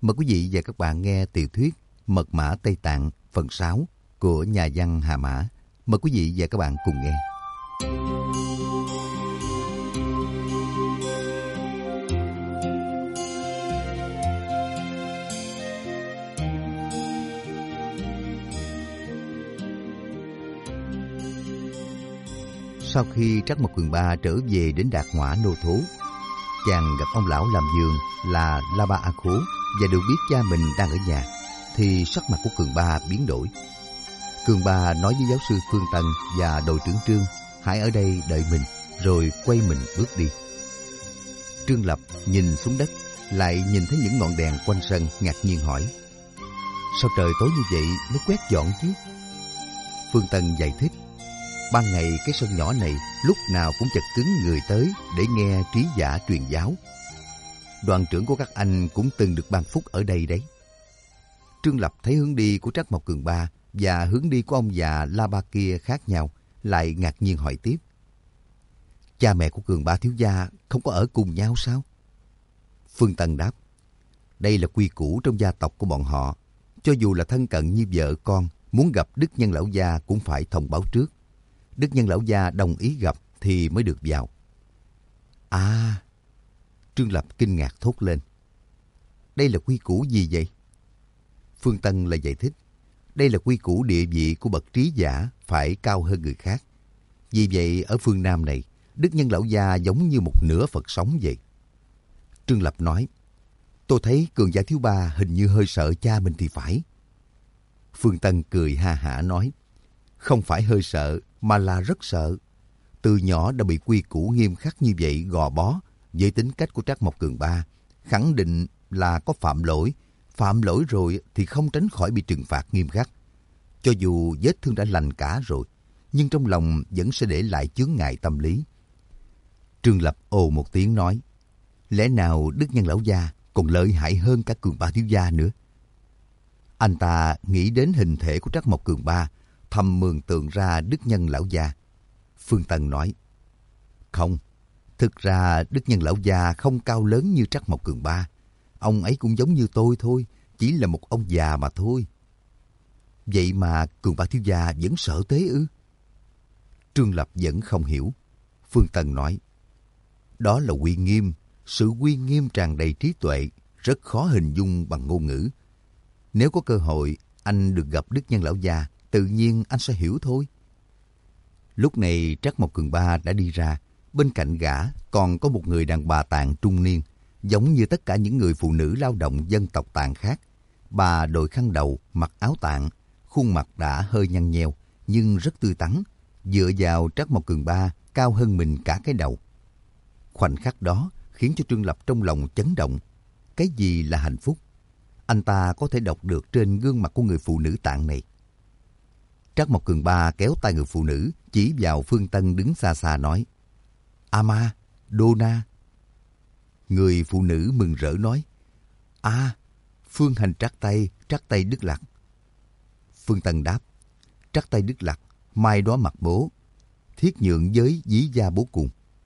Mời quý vị và các bạn nghe tiểu thuyết Mật mã Tây Tạng phần 6 của nhà văn Hà Mã. Mời quý vị và các bạn cùng nghe. Sau khi Trắc Mộc Cường Ba trở về đến Đạt Hỏa Nô Thố, chàng gặp ông lão làm vườn là La Ba A Khố và được biết cha mình đang ở nhà, thì sắc mặt của Cường Ba biến đổi. Cường Ba nói với giáo sư Phương Tân và đội trưởng Trương hãy ở đây đợi mình, rồi quay mình bước đi. Trương Lập nhìn xuống đất, lại nhìn thấy những ngọn đèn quanh sân, ngạc nhiên hỏi: sao trời tối như vậy mới quét dọn chứ? Phương Tân giải thích: ban ngày cái sân nhỏ này lúc nào cũng chật cứng người tới để nghe trí giả truyền giáo. Đoàn trưởng của các anh cũng từng được ban phúc ở đây đấy. Trương Lập thấy hướng đi của Trắc Mộc Cường Ba và hướng đi của ông già La Ba kia khác nhau, lại ngạc nhiên hỏi tiếp: cha mẹ của Cường Ba thiếu gia không có ở cùng nhau sao? Phương Tân đáp: đây là quy củ trong gia tộc của bọn họ. Cho dù là thân cận như vợ con, muốn gặp Đức Nhân lão gia cũng phải thông báo trước. Đức Nhân lão gia đồng ý gặp thì mới được vào. À! Trương Lập kinh ngạc thốt lên. Đây là quy củ gì vậy? Phương Tân lại giải thích: đây là quy củ địa vị của bậc trí giả phải cao hơn người khác. Vì vậy ở phương Nam này, Đức Nhân lão gia giống như một nửa Phật sống vậy. Trương Lập nói: tôi thấy Cường gia thiếu ba hình như hơi sợ cha mình thì phải. Phương Tân cười ha hả nói: không phải hơi sợ, mà là rất sợ. Từ nhỏ đã bị quy củ nghiêm khắc như vậy gò bó, với tính cách của Trắc Mộc Cường Ba, khẳng định là có phạm lỗi. Phạm lỗi rồi thì không tránh khỏi bị trừng phạt nghiêm khắc. Cho dù vết thương đã lành cả rồi, nhưng trong lòng vẫn sẽ để lại chướng ngại tâm lý. Trương Lập ồ một tiếng nói: lẽ nào Đức Nhân lão gia còn lợi hại hơn cả Cường Ba thiếu gia nữa? Anh ta nghĩ đến hình thể của Trắc Mộc Cường Ba, thầm mường tượng ra Đức Nhân lão gia. Phương Tân nói: không, thực ra Đức Nhân lão gia không cao lớn như Trắc Mộc Cường Ba. Ông ấy cũng giống như tôi thôi, chỉ là một ông già mà thôi. Vậy mà Cường Ba thiếu gia vẫn sợ thế ư? Trương Lập vẫn không hiểu. Phương Tân nói: đó là uy nghiêm, sự uy nghiêm tràn đầy trí tuệ, rất khó hình dung bằng ngôn ngữ. Nếu có cơ hội anh được gặp Đức Nhân lão gia, tự nhiên anh sẽ hiểu thôi. Lúc này Trắc Mộc Cường Ba đã đi ra, bên cạnh gã còn có một người đàn bà Tạng trung niên, giống như tất cả những người phụ nữ lao động dân tộc Tạng khác. Bà đội khăn đầu, mặc áo Tạng, khuôn mặt đã hơi nhăn nheo nhưng rất tươi tắn, dựa vào Trắc Mộc Cường Ba cao hơn mình cả cái đầu. Khoảnh khắc đó khiến cho Trương Lập trong lòng chấn động. Cái gì là hạnh phúc? Anh ta có thể đọc được trên gương mặt của người phụ nữ Tạng này. Trắc Mộc Cường Ba kéo tay người phụ nữ, chỉ vào Phương Tân đứng xa xa nói: Ama, Dona. Người phụ nữ mừng rỡ nói: à, Phương Hành Trắc Tây Đức Lạc. Phương Tân đáp: Trắc Tây Đức Lạc, mai đó mặt bố, thiết nhượng với dí gia bố cùng.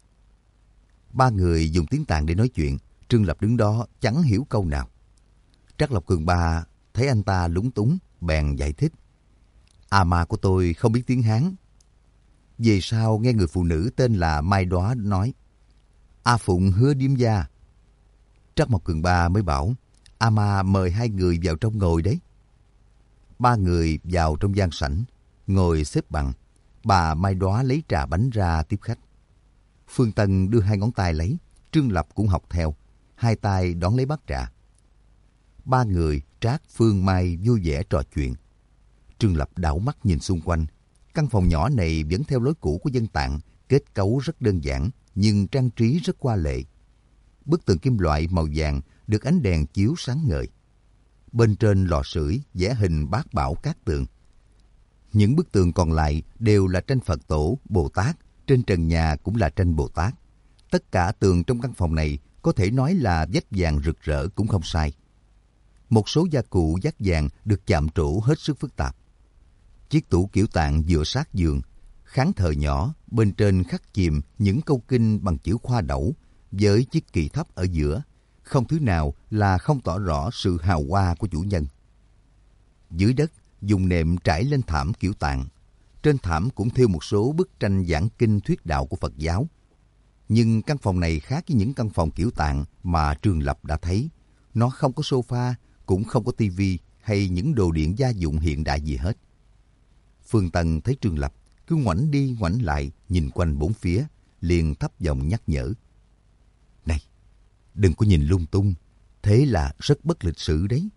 Ba người dùng tiếng Tạng để nói chuyện. Trương Lập đứng đó chẳng hiểu câu nào. Trắc Mộc Cường Ba thấy anh ta lúng túng, bèn giải thích: Ama của tôi không biết tiếng Hán. Về sau nghe người phụ nữ tên là Mai Đóa nói: A Phụng hứa điếm gia. Trắc Mộc Cường Ba mới bảo: Ama mời hai người vào trong ngồi đấy. Ba người vào trong gian sảnh, ngồi xếp bằng. Bà Mai Đóa lấy trà bánh ra tiếp khách. Phương Tân đưa hai ngón tay lấy, Trương Lập cũng học theo, hai tay đón lấy bát trà. Ba người Trác, Phương, Mai vui vẻ trò chuyện. Trương Lập đảo mắt nhìn xung quanh. Căn phòng nhỏ này vẫn theo lối cũ của dân Tạng, kết cấu rất đơn giản nhưng trang trí rất hoa lệ. Bức tường kim loại màu vàng được ánh đèn chiếu sáng ngời. Bên trên lò sưởi vẽ hình bát bảo cát tường. Những bức tường còn lại đều là tranh Phật tổ, Bồ Tát, trên trần nhà cũng là tranh Bồ Tát. Tất cả tường trong căn phòng này có thể nói là vách vàng rực rỡ cũng không sai. Một số gia cụ vách vàng được chạm trổ hết sức phức tạp. Chiếc tủ kiểu Tạng dựa sát giường, khán thờ nhỏ, bên trên khắc chìm những câu kinh bằng chữ khoa đẩu với chiếc kỳ thấp ở giữa, không thứ nào là không tỏ rõ sự hào hoa của chủ nhân. Dưới đất, dùng nệm trải lên thảm kiểu Tạng. Trên thảm cũng thêu một số bức tranh giảng kinh thuyết đạo của Phật giáo. Nhưng căn phòng này khác với những căn phòng kiểu Tạng mà Trương Lập đã thấy. Nó không có sofa, cũng không có tivi hay những đồ điện gia dụng hiện đại gì hết. Phương Tân thấy Trương Lập cứ ngoảnh đi ngoảnh lại nhìn quanh bốn phía, liền thấp giọng nhắc nhở. Này, đừng có nhìn lung tung, thế là rất bất lịch sự đấy.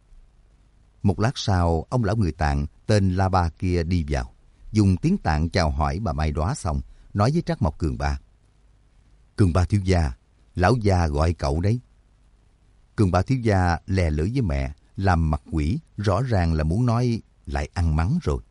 Một lát sau, ông lão người Tạng tên La Ba kia đi vào, dùng tiếng Tạng chào hỏi bà Mai Đóa xong, nói với Trác Mộc Cường Ba. Cường Ba thiếu gia, lão gia gọi cậu đấy. Cường Ba thiếu gia lè lưỡi với mẹ, làm mặt quỷ, rõ ràng là muốn nói lại ăn mắng rồi.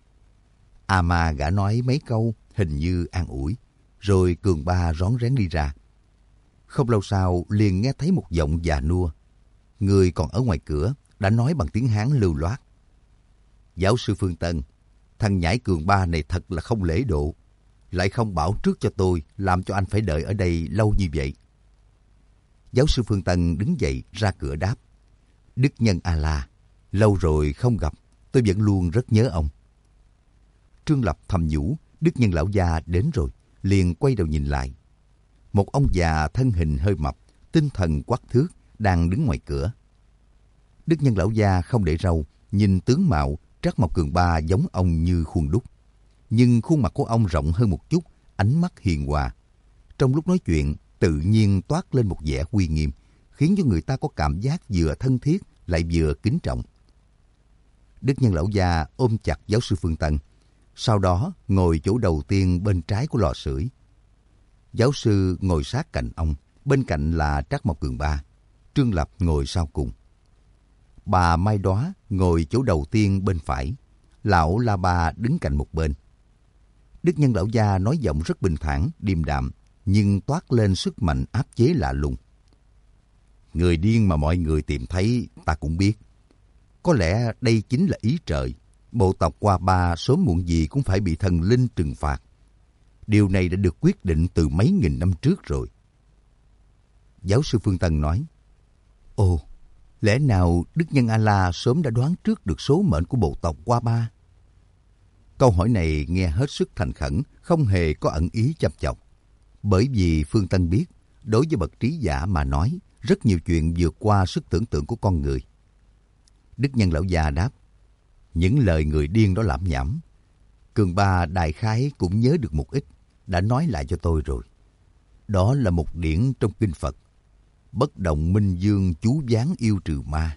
Ma gã nói mấy câu, hình như an ủi, rồi Cường Ba rón rén đi ra. Không lâu sau, liền nghe thấy một giọng già nua. Người còn ở ngoài cửa đã nói bằng tiếng Hán lưu loát. Giáo sư Phương Tân, thằng nhãi Cường Ba này thật là không lễ độ. Lại không bảo trước cho tôi, làm cho anh phải đợi ở đây lâu như vậy. Giáo sư Phương Tân đứng dậy ra cửa đáp. Đức nhân A-la, lâu rồi không gặp, tôi vẫn luôn rất nhớ ông. Trương Lập thầm nhủ, Đức nhân lão gia đến rồi, liền quay đầu nhìn lại. Một ông già thân hình hơi mập, tinh thần quắc thước, đang đứng ngoài cửa. Đức nhân lão gia không để râu, nhìn tướng mạo, Trác Mộc Cường Ba giống ông như khuôn đúc. Nhưng khuôn mặt của ông rộng hơn một chút, ánh mắt hiền hòa. Trong lúc nói chuyện, tự nhiên toát lên một vẻ uy nghiêm, khiến cho người ta có cảm giác vừa thân thiết lại vừa kính trọng. Đức nhân lão gia ôm chặt giáo sư Phương Tân, sau đó ngồi chỗ đầu tiên bên trái của lò sưởi. Giáo sư ngồi sát cạnh ông, bên cạnh là Trác Mộc Cường Ba. Trương Lập ngồi sau cùng. Bà Mai Đóa ngồi chỗ đầu tiên bên phải, lão La Ba đứng cạnh một bên. Đức nhân lão gia nói giọng rất bình thản, điềm đạm, nhưng toát lên sức mạnh áp chế lạ lùng. Người điên mà mọi người tìm thấy ta cũng biết. Có lẽ đây chính là ý trời. Bộ tộc Hoa Ba sớm muộn gì cũng phải bị thần linh trừng phạt. Điều này đã được quyết định từ mấy nghìn năm trước rồi. Giáo sư Phương Tân nói, ồ, lẽ nào Đức nhân A-la sớm đã đoán trước được số mệnh của bộ tộc Hoa Ba? Câu hỏi này nghe hết sức thành khẩn, không hề có ẩn ý châm chọc. Bởi vì Phương Tân biết, đối với bậc trí giả mà nói, rất nhiều chuyện vượt qua sức tưởng tượng của con người. Đức nhân lão già đáp, những lời người điên đó lảm nhảm. Cường Ba đại khái cũng nhớ được một ít, đã nói lại cho tôi rồi. Đó là một điển trong kinh Phật. Bất động minh dương chú giáng yêu trừ ma.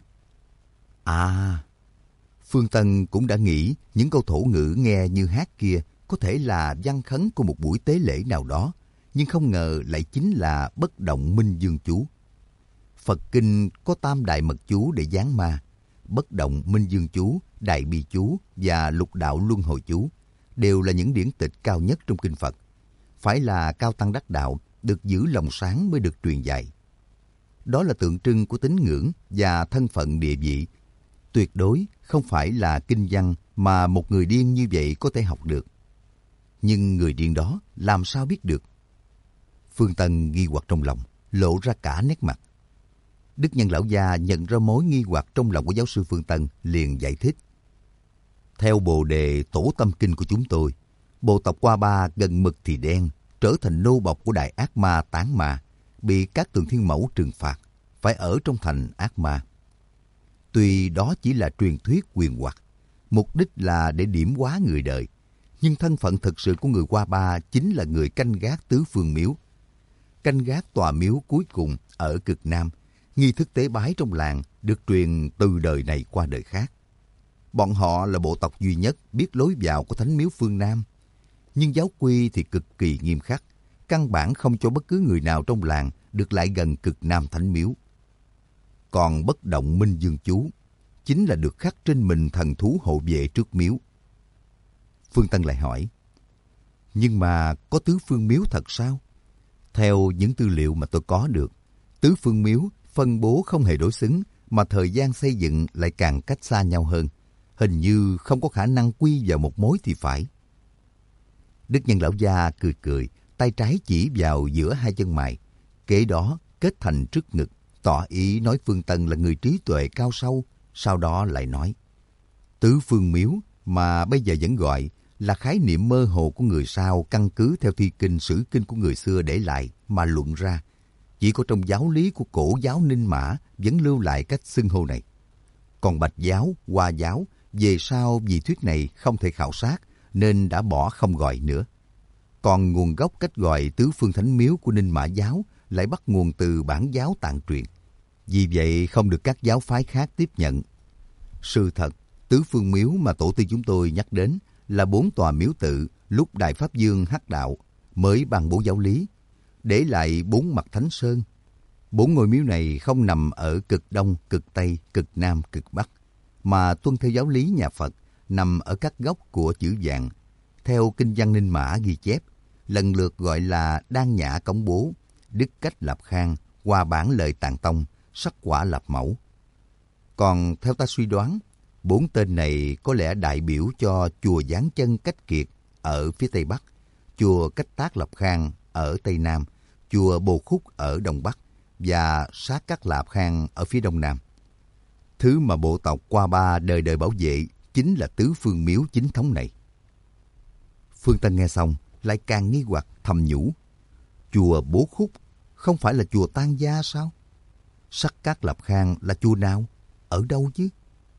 À, Phương Tân cũng đã nghĩ những câu thổ ngữ nghe như hát kia có thể là văn khấn của một buổi tế lễ nào đó, nhưng không ngờ lại chính là bất động minh dương chú. Phật kinh có tam đại mật chú để giáng ma. Bất động minh dương chú, đại bi chú và lục đạo luân hồi chú đều là những điển tịch cao nhất trong kinh Phật. Phải là cao tăng đắc đạo, được giữ lòng sáng mới được truyền dạy. Đó là tượng trưng của tín ngưỡng và thân phận địa vị. Tuyệt đối không phải là kinh văn mà một người điên như vậy có thể học được. Nhưng người điên đó làm sao biết được? Phương Tân nghi hoặc trong lòng, lộ ra cả nét mặt. Đức nhân lão gia nhận ra mối nghi hoặc trong lòng của giáo sư Phương Tân, liền giải thích. Theo bồ đề tổ tâm kinh của chúng tôi, bộ tộc Hoa Ba gần mực thì đen, trở thành nô bộc của đại ác ma Tán Ma, bị các tượng thiên mẫu trừng phạt, phải ở trong thành ác ma. Tuy đó chỉ là truyền thuyết huyền hoặc, mục đích là để điểm hóa người đời, nhưng thân phận thực sự của người Hoa Ba chính là người canh gác tứ phương miếu. Canh gác tòa miếu cuối cùng ở cực Nam, nghi thức tế bái trong làng được truyền từ đời này qua đời khác. Bọn họ là bộ tộc duy nhất biết lối vào của thánh miếu phương Nam. Nhưng giáo quy thì cực kỳ nghiêm khắc, căn bản không cho bất cứ người nào trong làng được lại gần cực Nam thánh miếu. Còn bất động minh dương chú chính là được khắc trên mình thần thú hộ vệ trước miếu. Phương Tân lại hỏi, nhưng mà có tứ phương miếu thật sao? Theo những tư liệu mà tôi có được, tứ phương miếu phân bố không hề đối xứng, mà thời gian xây dựng lại càng cách xa nhau hơn. Hình như không có khả năng quy vào một mối thì phải. Đức nhân lão gia cười cười, tay trái chỉ vào giữa hai chân mày, kế đó kết thành trước ngực, tỏ ý nói Phương Tân là người trí tuệ cao sâu, sau đó lại nói, tứ phương miếu mà bây giờ vẫn gọi là khái niệm mơ hồ của người sau căn cứ theo thi kinh sử kinh của người xưa để lại mà luận ra. Chỉ có trong giáo lý của cổ giáo Ninh Mã vẫn lưu lại cách xưng hô này. Còn Bạch giáo, Hoa giáo, về sau vì thuyết này không thể khảo sát nên đã bỏ không gọi nữa. Còn nguồn gốc cách gọi tứ phương thánh miếu của Ninh Mã giáo lại bắt nguồn từ bản giáo Tạng truyền. Vì vậy không được các giáo phái khác tiếp nhận. Sự thật, tứ phương miếu mà tổ tiên chúng tôi nhắc đến là 4 tòa miếu tự lúc Đại Pháp Dương Hắc Đạo mới ban bố giáo lý, để lại 4 mặt thánh sơn. 4 ngôi miếu này không nằm ở cực Đông, cực Tây, cực Nam, cực Bắc, mà tuân theo giáo lý nhà Phật, nằm ở các góc của chữ vạn. Theo Kinh văn Ninh Mã ghi chép, lần lượt gọi là Đan Nhã Cống Bố, Đức Cách Lạp Khang, Hoa Bản Lợi Tạng Tông, Sắc Quả Lạp Mẫu. Còn theo ta suy đoán, 4 tên này có lẽ đại biểu cho chùa Giáng Chân Cách Kiệt ở phía Tây Bắc, chùa Cách Tác Lạp Khang ở Tây Nam, chùa Bồ Khúc ở Đông Bắc và Sát Cát Lạp Khang ở phía Đông Nam. Thứ mà bộ tộc Qua Ba đời đời bảo vệ chính là tứ phương miếu chính thống này. Phương Tân nghe xong lại càng nghi hoặc thầm nhủ, chùa Bố Khúc không phải là chùa Tang Gia sao? Sắc Cát Lạp Khang là chùa nào? Ở đâu chứ?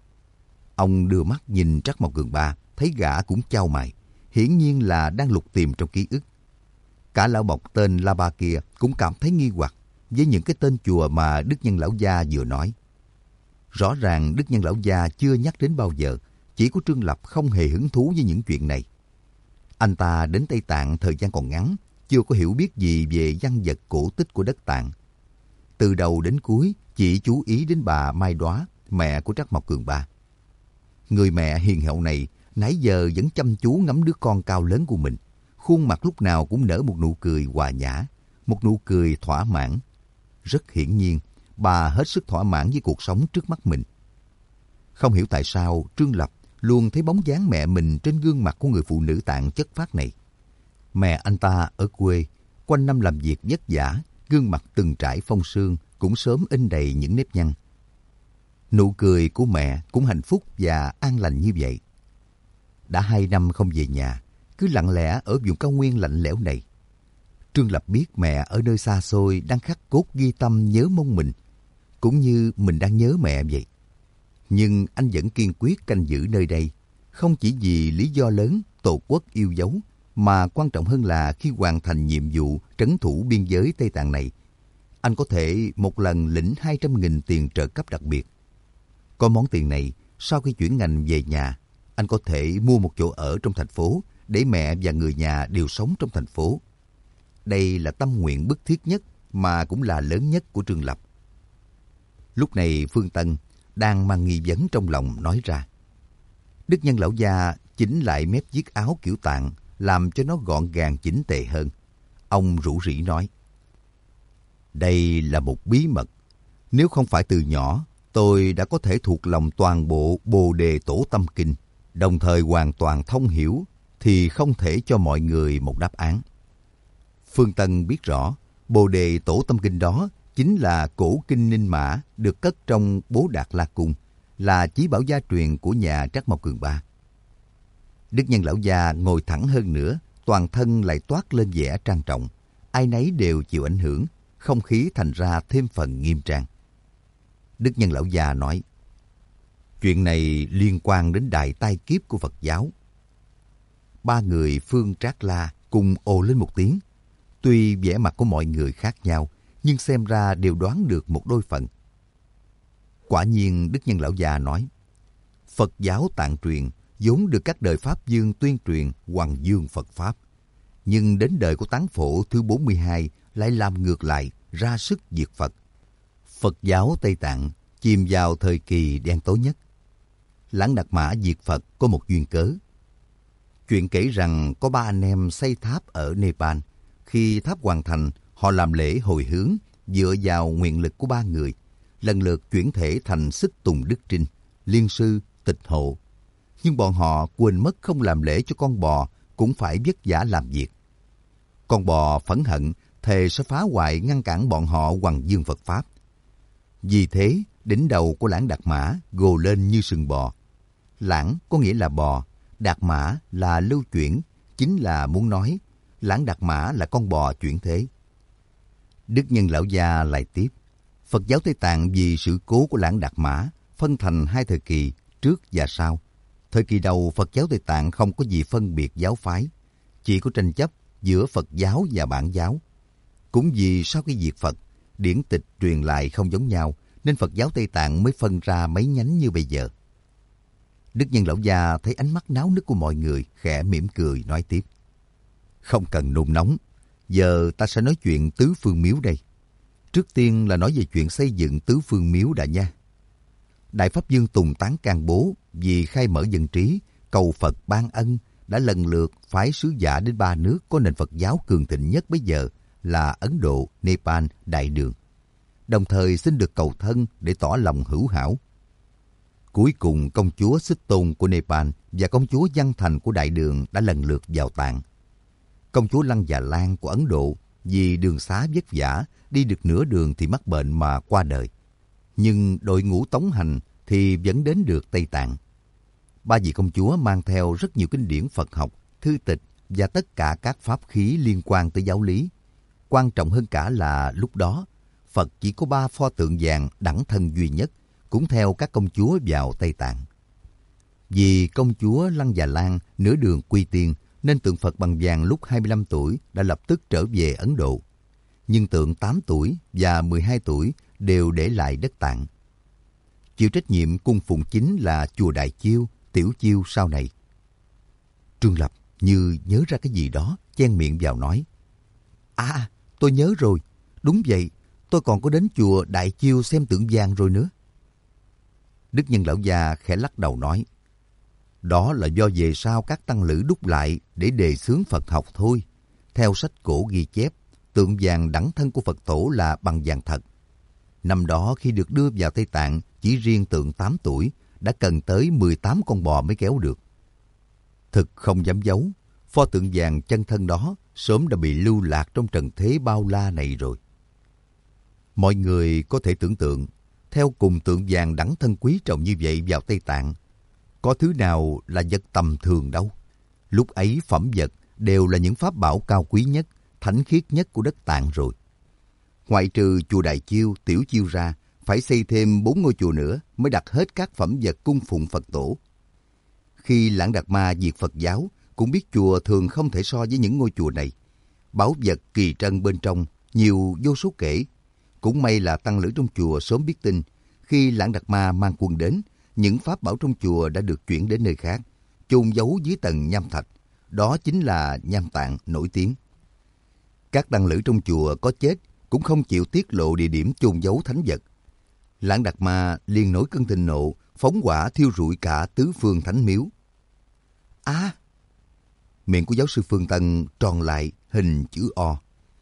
Ông đưa mắt nhìn Trắc Mộc Cường Ba, thấy gã cũng chau mày, hiển nhiên là đang lục tìm trong ký ức. Cả lão bộc tên La Ba kia cũng cảm thấy nghi hoặc với những cái tên chùa mà Đức Nhân Lão Gia vừa nói. Rõ ràng Đức Nhân Lão Gia chưa nhắc đến bao giờ, chỉ có Trương Lập không hề hứng thú với những chuyện này. Anh ta đến Tây Tạng thời gian còn ngắn, chưa có hiểu biết gì về văn vật cổ tích của đất Tạng. Từ đầu đến cuối chỉ chú ý đến bà Mai Đóa, mẹ của Trắc Mộc Cường Ba. Người mẹ hiền hậu này nãy giờ vẫn chăm chú ngắm đứa con cao lớn của mình. Khuôn mặt lúc nào cũng nở một nụ cười hòa nhã, một nụ cười thỏa mãn. Rất hiển nhiên, bà hết sức thỏa mãn với cuộc sống trước mắt mình. Không hiểu tại sao Trương Lập luôn thấy bóng dáng mẹ mình trên gương mặt của người phụ nữ Tạng chất phác này. Mẹ anh ta ở quê, quanh năm làm việc vất vả, gương mặt từng trải phong sương cũng sớm in đầy những nếp nhăn. Nụ cười của mẹ cũng hạnh phúc và an lành như vậy. Đã 2 năm không về nhà, cứ lặng lẽ ở vùng cao nguyên lạnh lẽo này. Trương Lập biết mẹ ở nơi xa xôi đang khắc cốt ghi tâm nhớ mong mình, cũng như mình đang nhớ mẹ vậy. Nhưng anh vẫn kiên quyết canh giữ nơi đây, không chỉ vì lý do lớn Tổ quốc yêu dấu, mà quan trọng hơn là khi hoàn thành nhiệm vụ trấn thủ biên giới Tây Tạng này, anh có thể một lần lĩnh 200.000 tiền trợ cấp đặc biệt. Có món tiền này, sau khi chuyển ngành về nhà, anh có thể mua một chỗ ở trong thành phố để mẹ và người nhà đều sống trong thành phố. Đây là tâm nguyện bức thiết nhất mà cũng là lớn nhất của Trương Lập. Lúc này Phương Tân đang mang nghi vấn trong lòng nói ra. Đức Nhân Lão Gia chỉnh lại mép chiếc áo kiểu Tạng, làm cho nó gọn gàng chỉnh tề hơn. Ông rủ rỉ nói, đây là một bí mật. Nếu không phải từ nhỏ, tôi đã có thể thuộc lòng toàn bộ Bồ Đề Tổ Tâm Kinh, đồng thời hoàn toàn thông hiểu, thì không thể cho mọi người một đáp án. Phương Tân biết rõ, Bồ Đề Tổ Tâm Kinh đó chính là cổ kinh Ninh Mã được cất trong Bố Đạt La Cung, là chí bảo gia truyền của nhà Trắc Mộc Cường Ba. Đức Nhân Lão Gia ngồi thẳng hơn nữa, toàn thân lại toát lên vẻ trang trọng. Ai nấy đều chịu ảnh hưởng, không khí thành ra thêm phần nghiêm trang. Đức Nhân Lão Gia nói, chuyện này liên quan đến đại tai kiếp của Phật giáo. 3 người Phương Trác La cùng ồ lên một tiếng. Tuy vẻ mặt của mọi người khác nhau, nhưng xem ra đều đoán được một đôi phần. Quả nhiên Đức Nhân Lão Gia nói, Phật giáo Tạng truyền vốn được các đời Pháp Dương tuyên truyền hoằng dương Phật Pháp. Nhưng đến đời của Tán Phổ thứ 42 lại làm ngược lại, ra sức diệt Phật. Phật giáo Tây Tạng chìm vào thời kỳ đen tối nhất. Lãng Đạt Mã diệt Phật có một duyên cớ. Chuyện kể rằng có 3 anh em xây tháp ở Nepal. Khi tháp hoàn thành, họ làm lễ hồi hướng dựa vào nguyện lực của 3 người, lần lượt chuyển thể thành Xích Tùng Đức Trinh, Liên Sư, Tịch Hộ. Nhưng bọn họ quên mất không làm lễ cho con bò cũng phải vất vả làm việc. Con bò phẫn hận, thề sẽ phá hoại ngăn cản bọn họ hoằng dương Phật Pháp. Vì thế, đỉnh đầu của Lãng Đạt Mã gồ lên như sừng bò. Lãng có nghĩa là bò, Đạt Mã là lưu chuyển, chính là muốn nói Lãng Đạt Mã là con bò chuyển thế. Đức Nhân Lão Gia lại tiếp, Phật giáo Tây Tạng vì sự cố của Lãng Đạt Mã phân thành hai thời kỳ, trước và sau. Thời kỳ đầu, Phật giáo Tây Tạng không có gì phân biệt giáo phái, chỉ có tranh chấp giữa Phật giáo và Bản giáo. Cũng vì sau khi diệt Phật, điển tịch truyền lại không giống nhau, nên Phật giáo Tây Tạng mới phân ra mấy nhánh như bây giờ. Đức Nhân Lão Gia thấy ánh mắt náo nức của mọi người, khẽ mỉm cười nói tiếp. Không cần nôn nóng, giờ ta sẽ nói chuyện tứ phương miếu đây. Trước tiên là nói về chuyện xây dựng tứ phương miếu đã nha. Đại Pháp Dương Tùng Tán Can Bố vì khai mở dân trí, cầu Phật ban ân, đã lần lượt phái sứ giả đến 3 nước có nền Phật giáo cường thịnh nhất bây giờ là Ấn Độ, Nepal, Đại Đường. Đồng thời xin được cầu thân để tỏ lòng hữu hảo. Cuối cùng công chúa Xích Tôn của Nepal và công chúa Văn Thành của Đại Đường đã lần lượt vào tạng. Công chúa Lăng Già Lan của Ấn Độ vì đường xá vất vả, đi được nửa đường thì mắc bệnh mà qua đời. Nhưng đội ngũ tống hành thì vẫn đến được Tây Tạng. 3 vị công chúa mang theo rất nhiều kinh điển Phật học, thư tịch và tất cả các pháp khí liên quan tới giáo lý. Quan trọng hơn cả là lúc đó, Phật chỉ có 3 pho tượng vàng đẳng thân duy nhất, cũng theo các công chúa vào Tây Tạng. Vì công chúa Lăng Già Lan nửa đường quy tiên, nên tượng Phật bằng vàng lúc 25 tuổi đã lập tức trở về Ấn Độ. Nhưng tượng 8 tuổi và 12 tuổi đều để lại đất Tạng. Chịu trách nhiệm cung phụng chính là chùa Đại Chiêu, Tiểu Chiêu sau này. Trương Lập như nhớ ra cái gì đó, chen miệng vào nói. À, tôi nhớ rồi. Đúng vậy, tôi còn có đến chùa Đại Chiêu xem tượng vàng rồi nữa. Đức Nhân Lão Gia khẽ lắc đầu nói. Đó là do về sau các tăng lữ đúc lại để đề xướng Phật học thôi. Theo sách cổ ghi chép, tượng vàng đẳng thân của Phật tổ là bằng vàng thật. Năm đó khi được đưa vào Tây Tạng, chỉ riêng tượng 8 tuổi đã cần tới 18 con bò mới kéo được. Thực không dám giấu, pho tượng vàng chân thân đó sớm đã bị lưu lạc trong trần thế bao la này rồi. Mọi người có thể tưởng tượng, theo cùng tượng vàng đẳng thân quý trọng như vậy vào Tây Tạng, có thứ nào là vật tầm thường đâu. Lúc ấy phẩm vật đều là những pháp bảo cao quý nhất, thánh khiết nhất của đất Tạng rồi. Ngoại trừ chùa Đại Chiêu, Tiểu Chiêu ra, phải xây thêm 4 ngôi chùa nữa mới đặt hết các phẩm vật cung phụng Phật tổ. Khi Lãng Đạt Ma diệt Phật giáo, cũng biết chùa thường không thể so với những ngôi chùa này. Báu vật kỳ trân bên trong, nhiều vô số kể. Cũng may là tăng lữ trong chùa sớm biết tin. Khi Lãng Đạt Ma mang quân đến, những pháp bảo trong chùa đã được chuyển đến nơi khác, chôn giấu dưới tầng nham thạch. Đó chính là nham tạng nổi tiếng. Các tăng lữ trong chùa có chết cũng không chịu tiết lộ địa điểm chôn giấu thánh vật. Lãng Đạt Ma liền nổi cơn thịnh nộ, phóng hỏa thiêu rụi cả tứ phương thánh miếu. À! Miệng của giáo sư Phương Tân tròn lại hình chữ O.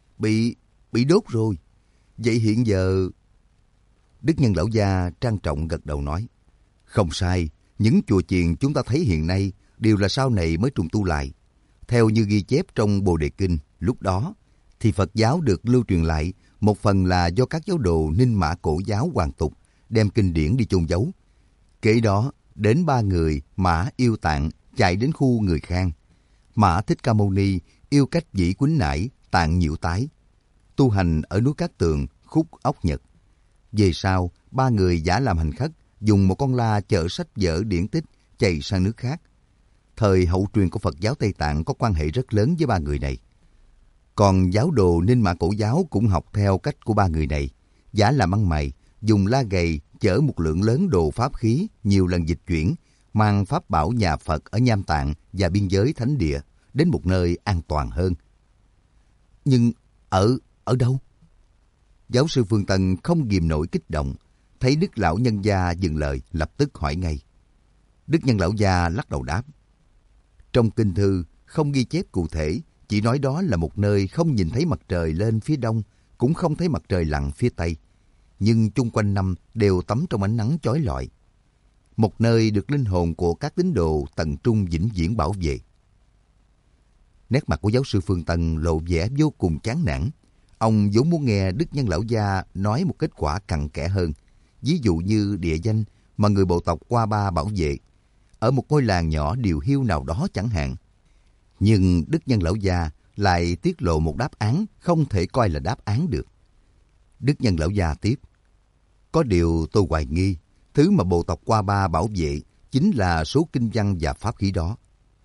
Bị đốt rồi. Vậy hiện giờ... Đức Nhân Lão Gia trang trọng gật đầu nói. Không sai, những chùa chiền chúng ta thấy hiện nay đều là sau này mới trùng tu lại. Theo như ghi chép trong Bồ Đề Kinh, lúc đó thì Phật giáo được lưu truyền lại, một phần là do các giáo đồ Ninh Mã Cổ giáo hoàn tục đem kinh điển đi chôn giấu. Kế đó, đến 3 người Mã Yêu Tạng chạy đến khu người Khang. Mã Thích Ca Mâu Ni yêu cách Dĩ Quýnh Nải, Tạng Nhiễu Tái, tu hành ở núi Cát Tường, khúc Ốc Nhật. Về sau, 3 người giả làm hành khất, dùng một con la chở sách vở điển tích chạy sang nước khác. Thời hậu truyền của Phật giáo Tây Tạng có quan hệ rất lớn với 3 người này. Còn giáo đồ Ninh Mã Cổ giáo cũng học theo cách của 3 người này, giả làm ăn mày, dùng la gầy chở một lượng lớn đồ pháp khí nhiều lần dịch chuyển, mang pháp bảo nhà Phật ở Nham Tạng và biên giới thánh địa đến một nơi an toàn hơn. Nhưng ở đâu? Giáo sư Phương Tân không ghìm nổi kích động, thấy Đức Lão Nhân Gia dừng lời, lập tức hỏi ngay. Đức Nhân Lão Gia lắc đầu đáp. Trong kinh thư không ghi chép cụ thể, chỉ nói đó là một nơi không nhìn thấy mặt trời lên phía đông, cũng không thấy mặt trời lặn phía tây, nhưng chung quanh năm đều tắm trong ánh nắng chói lọi. Một nơi được linh hồn của các tín đồ tận trung vĩnh viễn bảo vệ. Nét mặt của giáo sư Phương Tân lộ vẻ vô cùng chán nản. Ông vốn muốn nghe Đức Nhân Lão Gia nói một kết quả cặn kẽ hơn, ví dụ như địa danh mà người bộ tộc Qua Ba bảo vệ, ở một ngôi làng nhỏ điều hiu nào đó chẳng hạn. Nhưng Đức Nhân Lão Gia lại tiết lộ một đáp án không thể coi là đáp án được. Đức Nhân Lão Gia tiếp: có điều tôi hoài nghi, thứ mà bộ tộc Qua Ba bảo vệ chính là số kinh văn và pháp khí đó.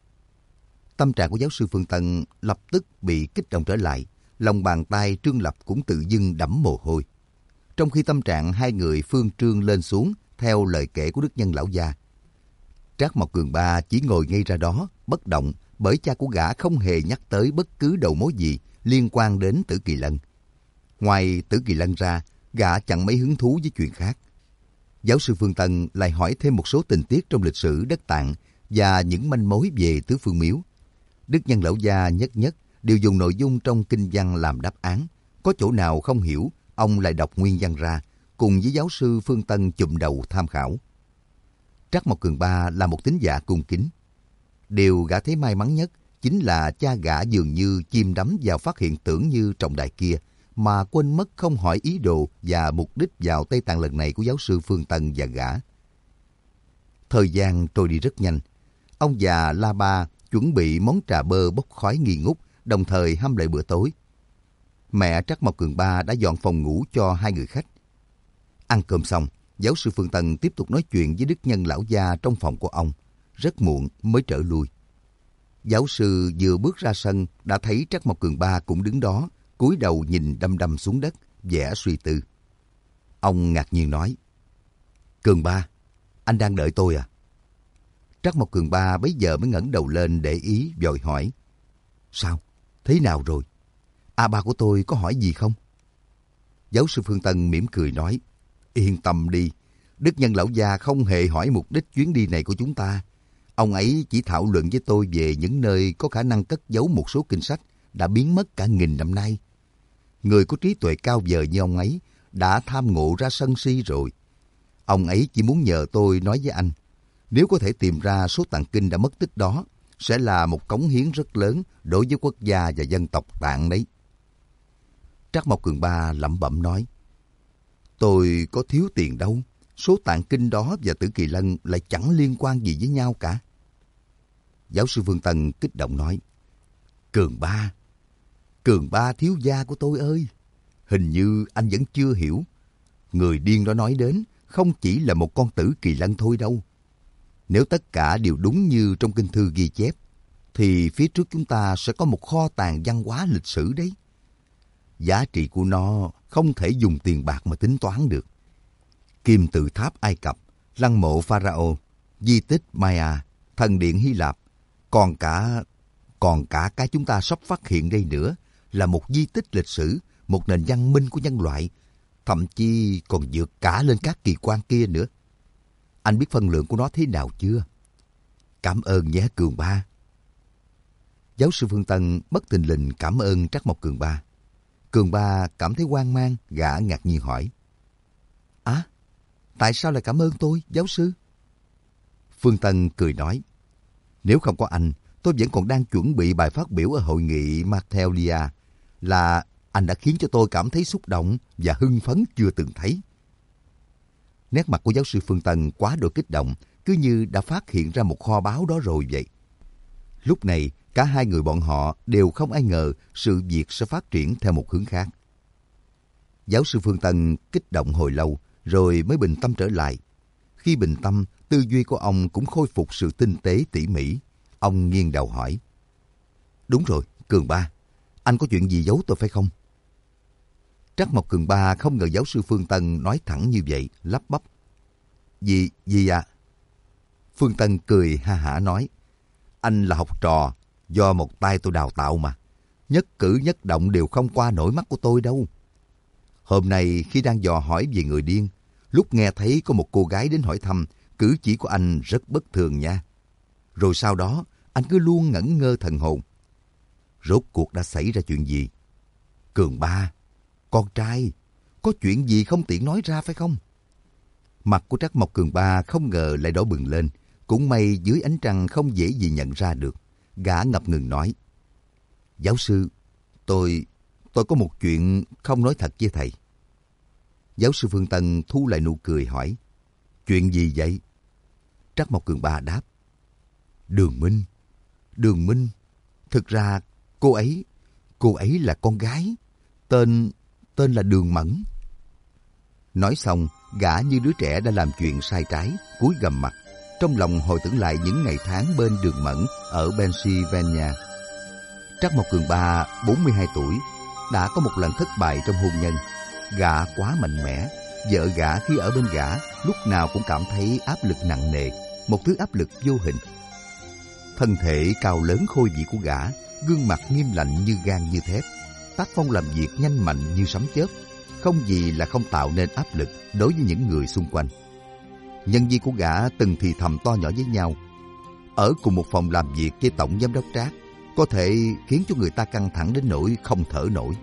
Tâm trạng của giáo sư Phương Tân lập tức bị kích động trở lại, lòng bàn tay Trương Lập cũng tự dưng đẫm mồ hôi. Trong khi tâm trạng hai người Phương Trương lên xuống theo lời kể của Đức Nhân Lão Gia, Trác Mộc Cường Ba chỉ ngồi ngay ra đó, bất động, bởi cha của gã không hề nhắc tới bất cứ đầu mối gì liên quan đến Tử Kỳ Lân. Ngoài Tử Kỳ Lân ra, gã chẳng mấy hứng thú với chuyện khác. Giáo sư Phương Tân lại hỏi thêm một số tình tiết trong lịch sử đất Tạng và những manh mối về Tứ Phương Miếu. Đức Nhân Lão Gia nhất nhất đều dùng nội dung trong kinh văn làm đáp án. Có chỗ nào không hiểu, ông lại đọc nguyên văn ra, cùng với giáo sư Phương Tân chụm đầu tham khảo. Trác Mộc Cường Ba là một tín giả cung kính. Điều gã thấy may mắn nhất chính là cha gã dường như chìm đắm vào phát hiện tưởng như trọng đại kia, mà quên mất không hỏi ý đồ và mục đích vào Tây Tạng lần này của giáo sư Phương Tân và gã. Thời gian trôi đi rất nhanh. Ông già La Ba chuẩn bị món trà bơ bốc khói nghi ngút, đồng thời hâm lại bữa tối. Mẹ Trác Mộc Cường Ba đã dọn phòng ngủ cho hai người khách. Ăn cơm xong, giáo sư Phương Tân tiếp tục nói chuyện với Đức Nhân Lão Gia trong phòng của ông. Rất muộn mới trở lui. Giáo sư vừa bước ra sân đã thấy Trác Mộc Cường Ba cũng đứng đó, cúi đầu nhìn đăm đăm xuống đất, vẻ suy tư. Ông ngạc nhiên nói: Cường Ba, anh đang đợi tôi à? Trác Mộc Cường Ba bấy giờ mới ngẩng đầu lên để ý, vội hỏi: sao? Thế nào rồi? Ba của tôi có hỏi gì không? Giáo sư Phương Tân mỉm cười nói: yên tâm đi, Đức Nhân Lão Gia không hề hỏi mục đích chuyến đi này của chúng ta. Ông ấy chỉ thảo luận với tôi về những nơi có khả năng cất giấu một số kinh sách đã biến mất cả nghìn năm nay. Người có trí tuệ cao vời như ông ấy đã tham ngộ ra sân si rồi. Ông ấy chỉ muốn nhờ tôi nói với anh, nếu có thể tìm ra số tạng kinh đã mất tích đó, sẽ là một cống hiến rất lớn đối với quốc gia và dân tộc Tạng đấy. Trác Mộc Cường Ba lẩm bẩm nói: tôi có thiếu tiền đâu, số tạng kinh đó và Tử Kỳ Lân lại chẳng liên quan gì với nhau cả. Giáo sư Phương Tân kích động nói: Cường Ba thiếu gia của tôi ơi, hình như anh vẫn chưa hiểu. Người điên đó nói đến không chỉ là một con Tử Kỳ Lân thôi đâu. Nếu tất cả đều đúng như trong kinh thư ghi chép, thì phía trước chúng ta sẽ có một kho tàng văn hóa lịch sử đấy. Giá trị của nó không thể dùng tiền bạc mà tính toán được. Kim tự tháp Ai Cập, lăng mộ Pharaoh, di tích Maya, thần điện Hy Lạp, còn cả cái chúng ta sắp phát hiện đây nữa là một di tích lịch sử, một nền văn minh của nhân loại, thậm chí còn vượt cả lên các kỳ quan kia nữa. Anh biết phân lượng của nó thế nào chưa? Cảm ơn nhé Cường Ba. Giáo sư Phương Tân bất thình lình cảm ơn Trác Mộc Cường Ba. Cường Ba cảm thấy hoang mang, gã ngạc nhiên hỏi: tại sao lại cảm ơn tôi, giáo sư? Phương Tân cười nói: nếu không có anh, tôi vẫn còn đang chuẩn bị bài phát biểu ở hội nghị Martellia, là anh đã khiến cho tôi cảm thấy xúc động và hưng phấn chưa từng thấy. Nét mặt của giáo sư Phương Tân quá độ kích động, cứ như đã phát hiện ra một kho báu đó rồi vậy. Lúc này, cả hai người bọn họ đều không ai ngờ sự việc sẽ phát triển theo một hướng khác. Giáo sư Phương Tân kích động hồi lâu, rồi mới bình tâm trở lại. Khi bình tâm, tư duy của ông cũng khôi phục sự tinh tế tỉ mỉ. Ông nghiêng đầu hỏi: đúng rồi, Cường Ba, anh có chuyện gì giấu tôi phải không? Trác Mộc Cường Ba không ngờ giáo sư Phương Tân nói thẳng như vậy, lắp bắp: Gì ạ? Phương Tân cười ha hả nói: anh là học trò do một tay tôi đào tạo mà. Nhất cử nhất động đều không qua nổi mắt của tôi đâu. Hôm nay khi đang dò hỏi về người điên, lúc nghe thấy có một cô gái đến hỏi thăm, cử chỉ của anh rất bất thường nha. Rồi sau đó, anh cứ luôn ngẩn ngơ thần hồn. Rốt cuộc đã xảy ra chuyện gì? Cường Ba, con trai, có chuyện gì không tiện nói ra phải không? Mặt của Trác Mộc Cường Ba không ngờ lại đỏ bừng lên. Cũng may dưới ánh trăng không dễ gì nhận ra được. Gã ngập ngừng nói: giáo sư, tôi có một chuyện không nói thật với thầy. Giáo sư Phương Tân thu lại nụ cười hỏi, chuyện gì vậy? Trắc Mộc Cường Ba đáp, Đường Minh, thực ra cô ấy là con gái, tên là Đường Mẫn. Nói xong, gã như đứa trẻ đã làm chuyện sai trái, cúi gằm mặt, trong lòng hồi tưởng lại những ngày tháng bên Đường Mẫn ở Pennsylvania. Trắc Mộc Cường Ba 42 tuổi, đã có một lần thất bại trong hôn nhân. Gã quá mạnh mẽ, vợ gã khi ở bên gã lúc nào cũng cảm thấy áp lực nặng nề, một thứ áp lực vô hình. Thân thể cao lớn khôi vĩ của gã, gương mặt nghiêm lạnh như gan như thép, tác phong làm việc nhanh mạnh như sấm chớp, không gì là không tạo nên áp lực đối với những người xung quanh. Nhân viên của gã từng thì thầm to nhỏ với nhau. Ở cùng một phòng làm việc với tổng giám đốc Trác, có thể khiến cho người ta căng thẳng đến nỗi không thở nổi.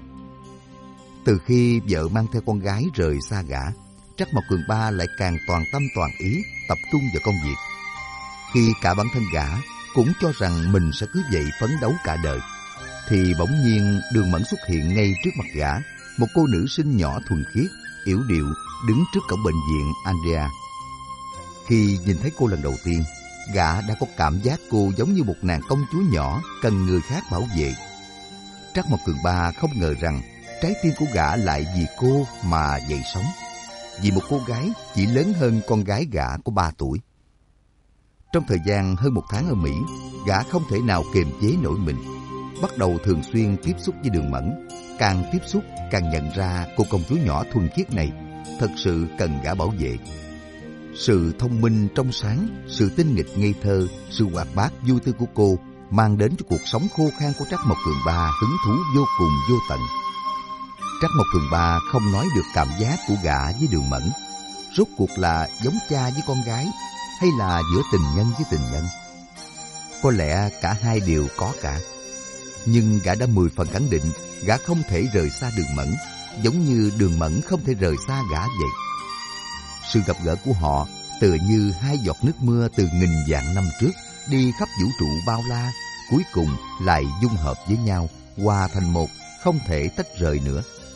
Từ khi vợ mang theo con gái rời xa gã, Trắc Mộc Cường Ba lại càng toàn tâm toàn ý tập trung vào công việc. Khi cả bản thân gã cũng cho rằng mình sẽ cứ vậy phấn đấu cả đời, thì bỗng nhiên Đường Mẫn xuất hiện ngay trước mặt gã, một cô nữ sinh nhỏ thuần khiết, yểu điệu đứng trước cổng bệnh viện Andrea. Khi nhìn thấy cô lần đầu tiên, gã đã có cảm giác cô giống như một nàng công chúa nhỏ cần người khác bảo vệ. Trắc Mộc Cường Ba không ngờ rằng trái tim của gã lại vì cô mà dậy sóng, vì một cô gái chỉ lớn hơn con gái gã có 3 tuổi. Trong thời gian hơn 1 tháng ở Mỹ, gã không thể nào kiềm chế nổi mình, bắt đầu thường xuyên tiếp xúc với Đường Mẫn. Càng tiếp xúc càng nhận ra cô công chúa nhỏ thuần khiết này thật sự cần gã bảo vệ. Sự thông minh trong sáng, sự tinh nghịch ngây thơ, sự hoạt bát vui tươi của cô mang đến cho cuộc sống khô khan của Trắc Mộc Cường Ba hứng thú vô cùng vô tận. Trắc Mộc Cường Ba không nói được cảm giác của gã với Đường Mẫn. Rốt cuộc là giống cha với con gái, hay là giữa tình nhân với tình nhân? Có lẽ cả hai đều có cả. Nhưng gã đã 10 phần khẳng định gã không thể rời xa Đường Mẫn, giống như Đường Mẫn không thể rời xa gã vậy. Sự gặp gỡ của họ tựa như 2 giọt nước mưa từ nghìn vạn năm trước đi khắp vũ trụ bao la, cuối cùng lại dung hợp với nhau, hòa thành một, không thể tách rời nữa.